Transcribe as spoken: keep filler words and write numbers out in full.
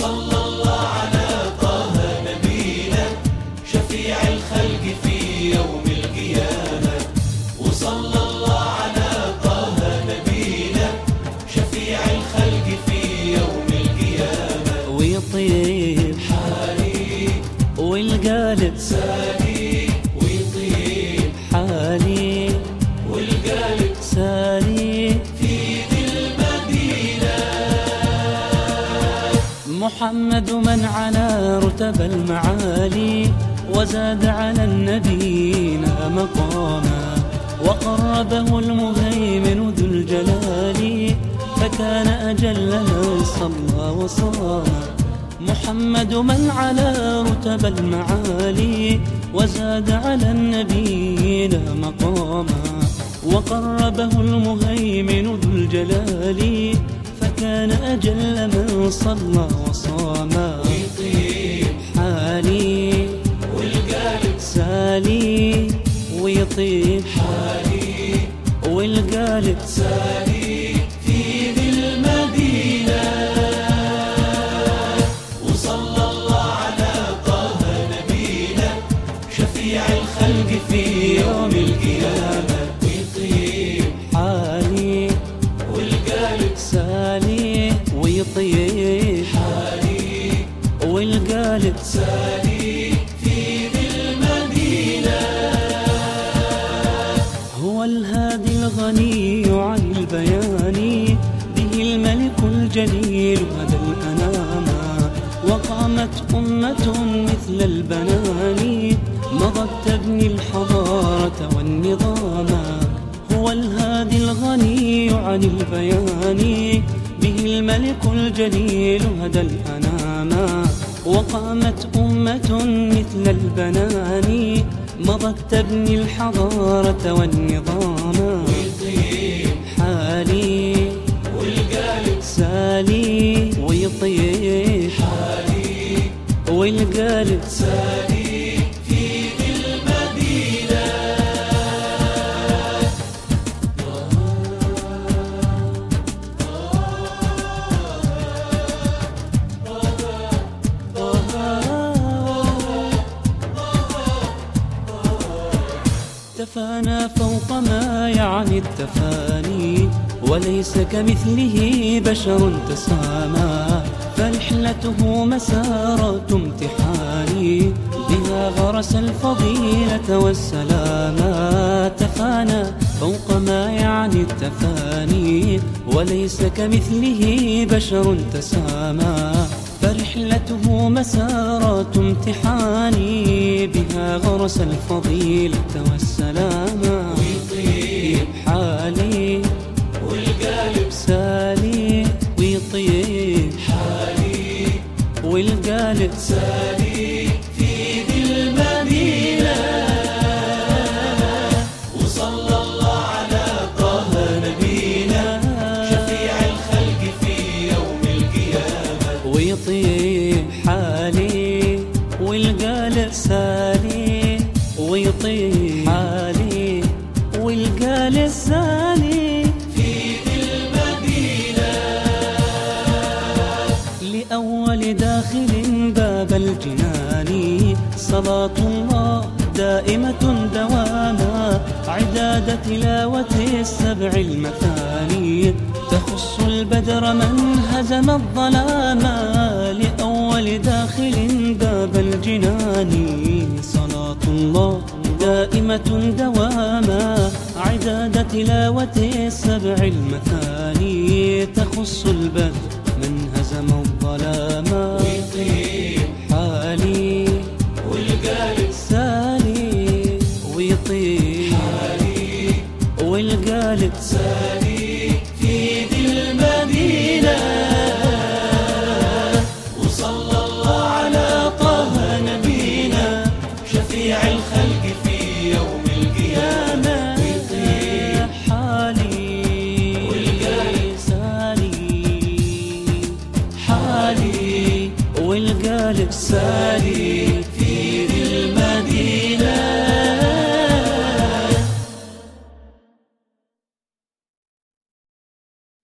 وصلى الله على طه نبينا شفيع الخلق في يوم القيامة. وصلى الله على طه نبينا شفيع الخلق في يوم القيامة. ويطيب حالي والقالب سالي ويطيب حالي والقالب سالي في ذي المدينة. محمد من على رتب المعالي وزاد على النبيين مقاما، وقربه المهيمن ذو الجلال فكان أجل من صلى وصام. محمد من على رتب المعالي وزاد على النبيين مقاما، وقربه المهيمن ذو الجلال فكان أجل من صلى وصام. ويطيب حالي والقالب سالي ويطيب حالي والقالب سالي في ذي المدينة. وصلى الله على طه نبينا شفيع الخلق في يوم القيامة. ويطيب حالي والقالب سالي ويطيب حالي والقالب سالي في ذي المدينة. هو الهادي الغني عن البيان به الملك الجليل هدى الأنام، وقامت أمة مثل البنان مضت تبني الحضارة والنظام. هو الهادي الغني عن البيان به الملك الجليل هدى الأنام، وقامت أمة مثل البنان مضت تبني الحضارة والنظام. ويطيب حالي والقالب سالي ويطيب حالي والقالب سالي في ذي المدينة. تفانى فوق ما يعني التفاني وليس كمثله بشر تسامى، فرحلته مسارات امتحان بها غرس الفضيلة والسلاما. تفانى فوق ما يعني التفاني وليس كمثله بشر تسامى، فرحلته مسارات امتحان بها غرس الفضيلة والسلاما. ويطيب حالي والقالب سالي ويطيب حالي والقالب سالي في ذي المدينة. وصلى الله على طه نبينا شفيع الخلق في يوم القيامة. ويطيب حالي والقالب سالي ويطيب حالي والقالب سالي في ذي المدينة. لأول داخل باب الجنان صلاة الله دائمة دواما، عداد تلاوة السبع المثاني تخص البدر من هزم الظلاما. لأول داخل باب الجنان صلاة الله دائمة دواما، عداد تلاوة السبع المثاني تخص البدر من هزم الظلاما. ويطيب حالي والقالب سالي ويطيب حالي والقالب سالي